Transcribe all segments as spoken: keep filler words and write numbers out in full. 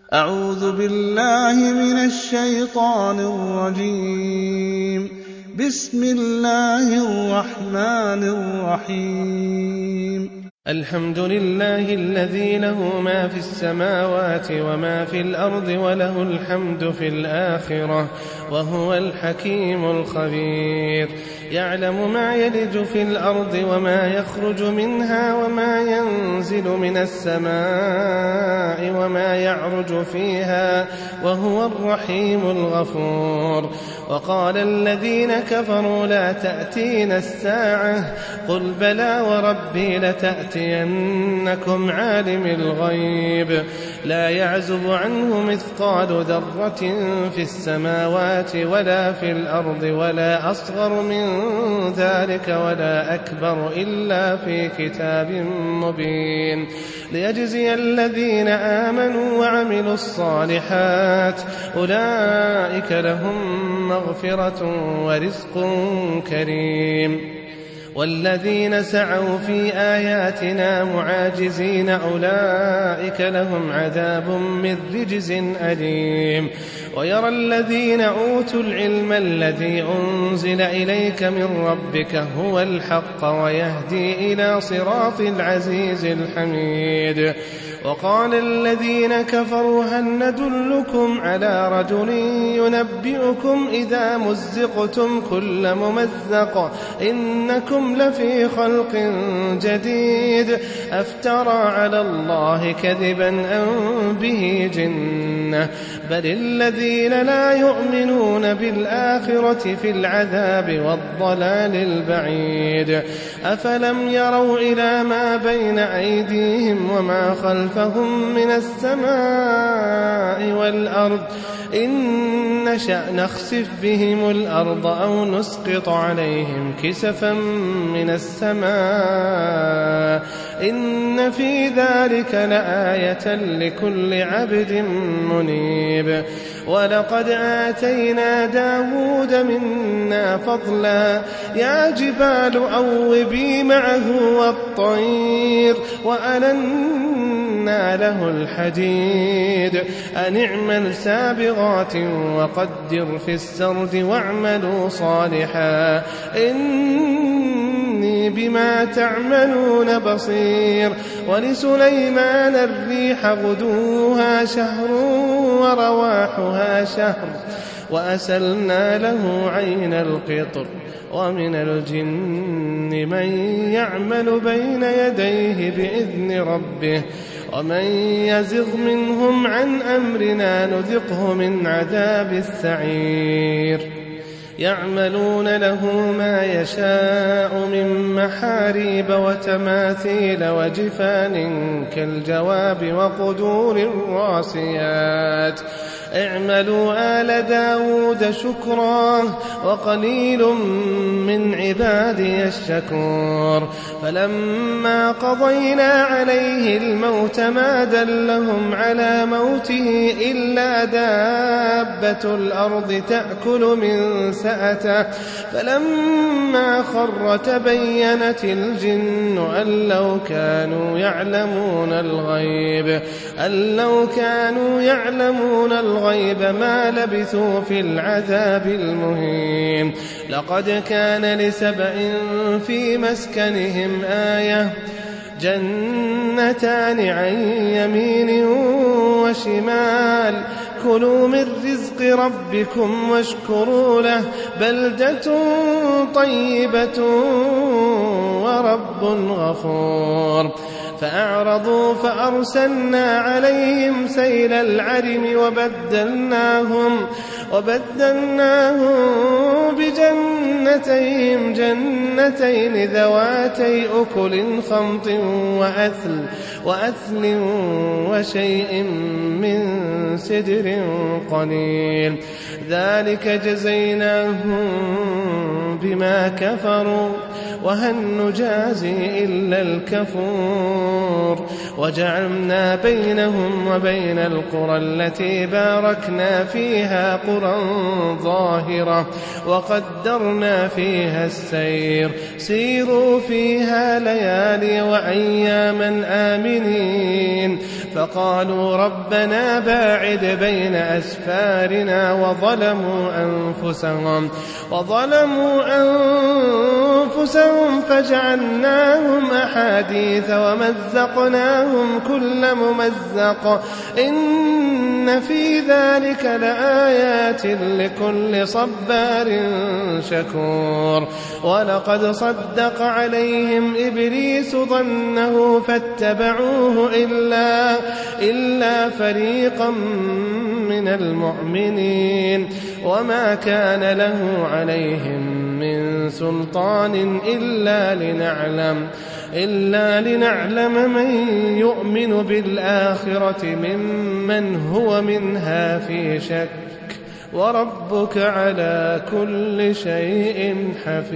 أعوذ بالله من الشيطان الرجيم. بسم الله الرحمن الرحيم. الحمد لله الذي له ما في السماوات وما في الأرض وله الحمد في الآخرة وهو الحكيم الخبير. يعلم ما يلج في الأرض وما يخرج منها وما ينزل من السماء وما يعرج فيها وهو الرحيم الغفور. وقال الذين كفروا لا تأتينا الساعة قل بلى وربي لتأتينكم عالم الغيب لا يعزب عنه مثقال ذرة في السماوات ولا في الأرض ولا أصغر من ذلك ولا أكبر إلا في كتاب مبين ليجزي الذين آمنوا وعملوا الصالحات أولئك لهم مغفرة ورزق كريم. والذين سعوا في آياتنا معاجزين أولئك لهم عذاب من رجز أليم. ويرى الذين أوتوا العلم الذي أنزل إليك من ربك هو الحق ويهدي إلى صراط العزيز الحميد. وقال الذين كفروا هل ندلكم على رجل ينبئكم إذا مزقتم كل ممزق إنكم لفي خلق جديد أفترى على الله كذبا أم به جنة بل الذين لا يؤمنون بالآخرة في العذاب والضلال البعيد. أفلم يروا إلى ما بين أيديهم وما خلفهم من السماء والأرض إن نشأ نخسف بهم الأرض أو نسقط عليهم كسفا من السماء إن في ذلك لآية لكل عبد منيب. ولقد آتينا داود منا فضلا يا جبال أوبي معه والطير وألنا له الحديد أن اعمل سابغات وقدر في السرد واعملوا صالحا إني بما تعملون بصير. ولسليمان الريح غدوها شهر ورواحها شهر وأسلنا له عين القطر ومن الجن من يعمل بين يديه بإذن ربه ومن يزغ منهم عن أمرنا نذقه من عذاب السعير. يعملون له ما يشاء من محاريب وتماثيل وجفان كالجواب وقدور الراسيات اعملوا آل داود شكرا وقليل من عبادي الشكور. فلما قضينا عليه الموت ما دلهم على موته إلا دابة الأرض تأكل من سأته فلما خر تبينت الجن أن لو كانوا يعلمون الغيب أن لو كانوا يعلمون الغيب الغيب ما لبثوا في العذاب المهين. لقد كان لسبأ في مسكنهم آية جنتان عن يمين وشمال كلوا من رزق ربكم واشكروا له بلدة طيبة ورب غفور. فأعرضوا فأرسلنا عليهم سيل العرم وبدلناهم, وبدلناهم بجنتيهم جنتين ذواتي أكل خمط وأثل, وأثل وشيء من سدر قليل ذلك جزيناهم بما كفروا وهل نجازي إلا الكفور. وجعلنا بينهم وبين القرى التي باركنا فيها قرى ظاهرة وقدرنا فيها السير سيروا فيها ليالي وأياما آمنين فقالوا ربنا باعد بين أسفارنا وظلموا أنفسهم وظلموا أنفسهم فجعلناهم أحاديث ومزقناهم كل ممزق إن في ذلك لآيات لكل صبار شكور ولقد صدق عليهم إبليس ظنه فاتبعوه إلا, إلا فريقا من المؤمنين وما كان له عليهم من سلطان إلا لنعلم إلا لنعلم من يؤمن بالآخرة ممن هو منها في شك وربك على كل شيء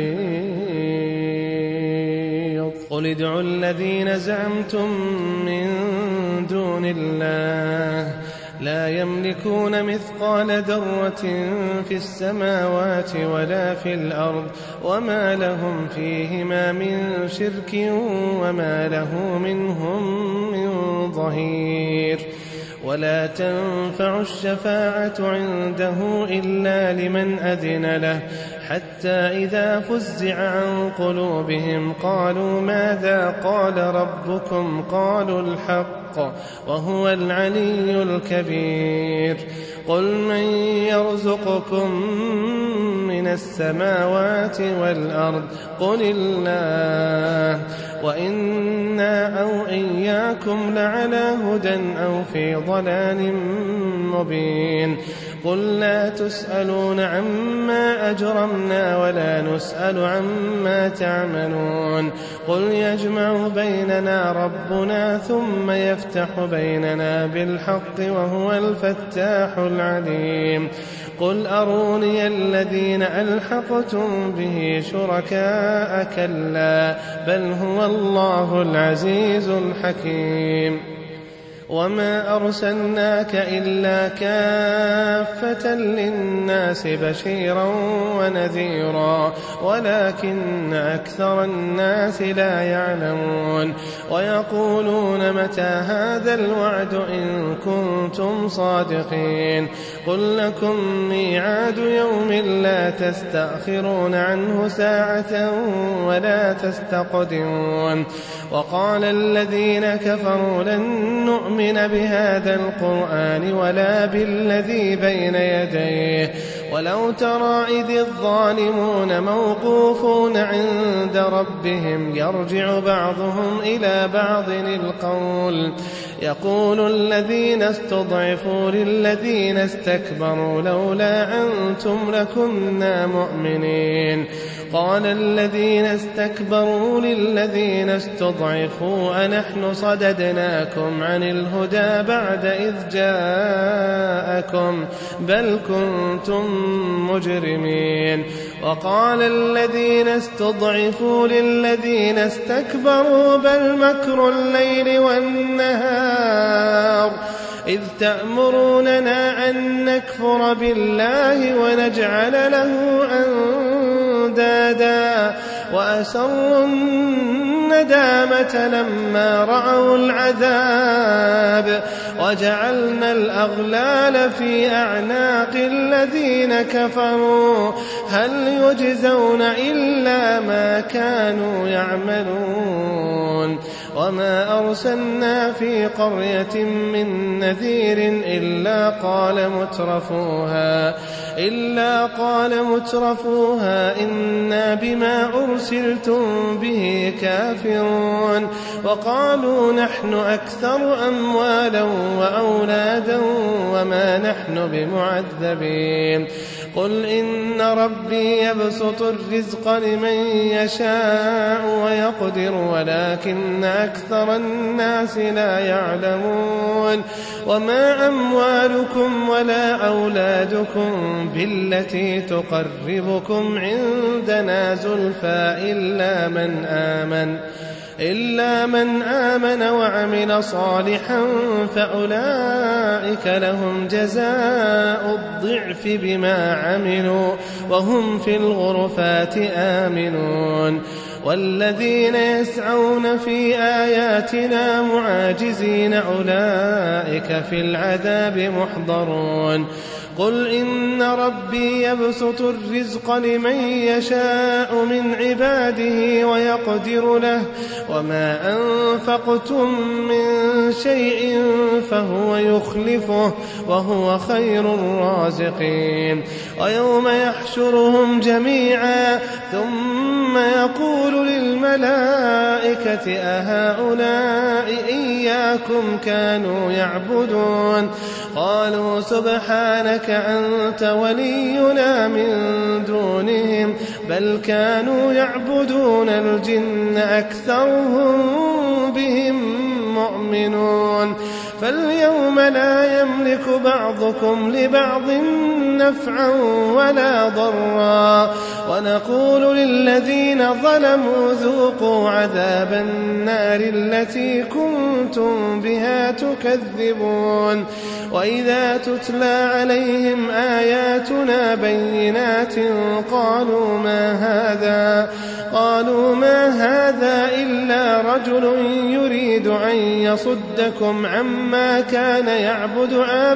حفيظ قل ادعوا الذين زعمتم من دون الله لا يملكون مثقال ذرة في السماوات ولا في الأرض وما لهم فيهما من شرك وما له منهم من ظهير ولا تنفع الشفاعة عنده إلا لمن أذن له حتى إذا فزع عن قلوبهم قالوا ماذا قال ربكم قالوا الحق وهو العلي الكبير قل من يرزقكم من السماوات والأرض قل الله وإنا أو إياكم لعلى هدى أو في ضلال مبين قل لا تسألون عما أجرمنا ولا نسأل عما تعملون قل يجمع بيننا ربنا ثم يفتح بيننا بالحق وهو الفتاح العليم قل أروني الذين ألحقتم به شركاء كلا بل هو الله العزيز الحكيم وما أرسلناك إلا كافة للناس بشيرا ونذيرا ولكن أكثر الناس لا يعلمون ويقولون متى هذا الوعد إن كنتم صادقين قل لكم ميعاد يوم لا تستأخرون عنه ساعة ولا تستقدمون وقال الذين كفروا لن نؤمن بهذا القرآن ولا بالذي بين يديه ولو ترى إذ الظالمون موقوفون عند ربهم يرجع بعضهم إلى بعض القول يقول الذين استضعفوا للذين استكبروا لولا أنتم لكنا مؤمنين قال الذين استكبروا للذين استضعفوا أنحن صددناكم عن الهدى بعد إذ جاءكم بل كنتم مجرمين وقال الذين استضعفوا للذين استكبروا بل مكر الليل والنهار إذ تأمروننا أن نكفر بالله ونجعل له أندادا وأسروا الندامة لما رأوا العذاب وجعلنا الأغلال في أعناق الذين كفروا هل يجزون إلا ما كانوا يعملون وما أرسلنا في قرية من نذير إلا قال مترفوها إلا قال مترفوها إنا بما أرسلتم به كافرون وقالوا نحن أكثر أموالا وأولادا وما نحن بمعذبين قل إن ربي يبسط الرزق لمن يشاء ويقدر ولكن أكثر الناس لا يعلمون وما أموالكم ولا أولادكم بالتي تقربكم عندنا زلفى إلا من آمن إلا من آمن وعمل صالحا فأولئك لهم جزاء الضعف بما عملوا وهم في الغرفات آمنون والذين يسعون في آياتنا معاجزين أولئك في العذاب محضرون قل إن ربي يبسط الرزق لمن يشاء من عباده ويقدر له وما أنفقتم من شيء فهو يخلفه وهو خير الرازقين ويوم يحشرهم جميعا ثم يقول للملائكة أهؤلاء إياكم كانوا يعبدون قالوا سبحانك أنت ولينا من دونهم بل كانوا يعبدون الجن أكثرهم بهم مؤمنون فاليوم لا يملك بعضكم لبعض نفعا ولا ضرا ونقول للذين ظلموا ذوقوا عذاب النار التي كنتم بها تكذبون وإذا تتلى عليهم آياتنا بينات قالوا ما هذا قالوا ما هذا إلا رجل يريد أن يصدكم عما كان يعبد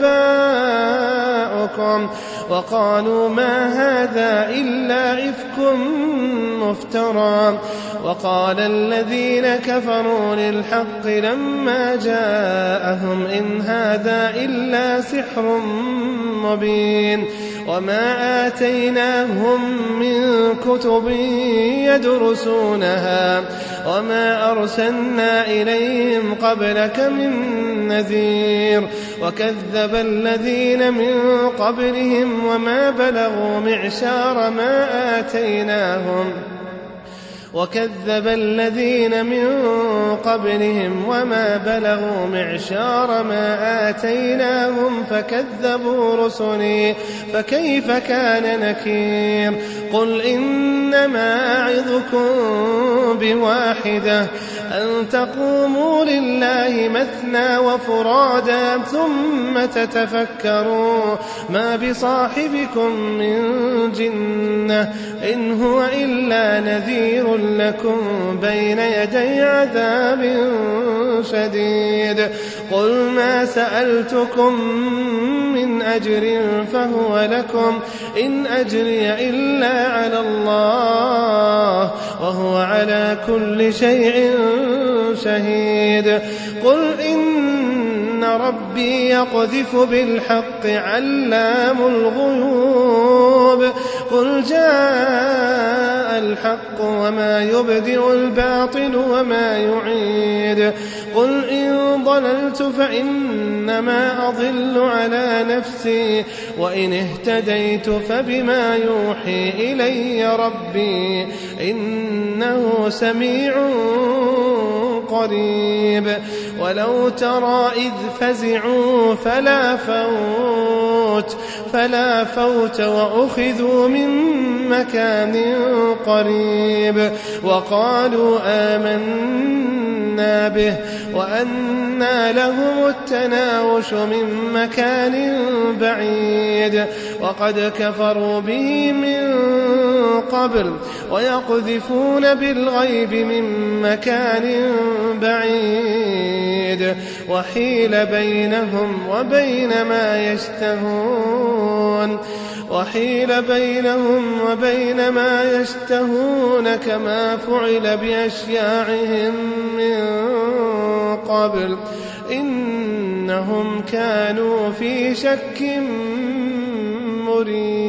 آباؤكم وقالوا ما هذا إلا إفك مفترى وقال الذين كفروا للحق لما جاءهم إن هذا إلا سحر مبين وما آتيناهم من كتب يدرسونها وما أرسلنا إليهم قبلك من نذير وكذب الذين من قبلهم وما بلغوا معشار ما آتيناهم وكذب الذين من قبلهم وما بلغوا معشار ما آتيناهم فكذبوا رسلي فكيف كان نكير قل إنما أعظكم بواحدة أن تقوموا لله مثنى وفرادا ثم تتفكروا ما بصاحبكم من جنة إن هو إلا نذير لكم بين يدي عذاب شديد قل ما سألتكم من أجر فهو لكم إن أجري إلا على الله وهو على كل شيء شهيد قل إن ربي يقذف بالحق علام الغيوب قل جاء الحق وما يبدئ الباطل وما يعيد قل إن ضللت فإنما أضل على نفسي وإن اهتديت فبما يوحي إلي ربي إنه سميع قريب ولو ترى إذ فزعوا فلا فوت فلا فوت وأخذوا من مكان قريب وقالوا آمنا به وأنى لهم التناوش من مكان بعيد وقد كفروا به من قبل ويقذفون بالغيب من مكان بعيد وحيل بينهم وبين ما يشتهون وحيل بينهم وبين ما يشتهون كما فعل بأشياعهم من قبل إنهم كانوا في شك مريب.